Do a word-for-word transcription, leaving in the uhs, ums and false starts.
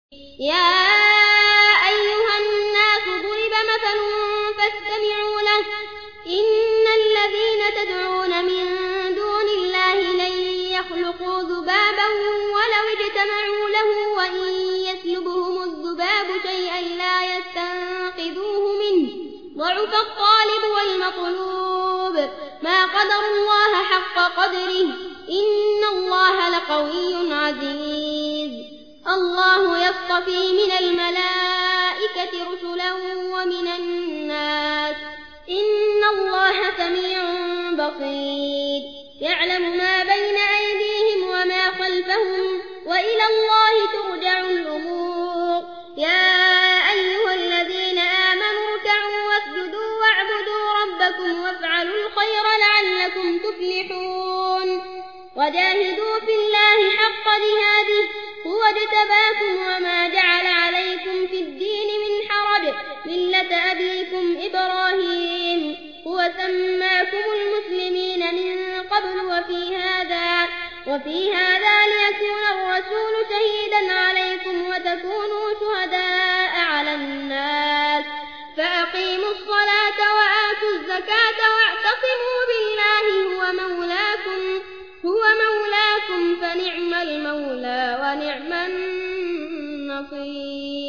يا أيها الناس ضرب مثل فاستمعوا له إن الذين تدعون من دون الله لن يخلقوا ذبابا ولو اجتمعوا له وإن يسلبهم الذباب شيئا لا يستنقذوه منه ضعف الطالب والمطلوب ما قدر الله حق قدره إن الله لقوي عزيز الله يصطفي من الملائكة رسلا ومن الناس إن الله سميع بصير يعلم ما بين أيديهم وما خلفهم وإلى الله ترجع الأمور يا أيها الذين آمنوا اركعوا واسجدوا واعبدوا ربكم وافعلوا الخير لعلكم تفلحون وجاهدوا في الله حق جهاده هو اجتباكم وما جعل عليكم في الدين من حرج ملة أبيكم إبراهيم هو سماكم المسلمين من قبل وفي هذا وفي هذا ليكون الرسول شهيدا عليكم وتكونوا شهداء على الناس فأقيموا الصلاة وآتوا الزكاة واعتصموا بالله هو مولاكم هو مولاكم فنعم المولى ونعم النصير.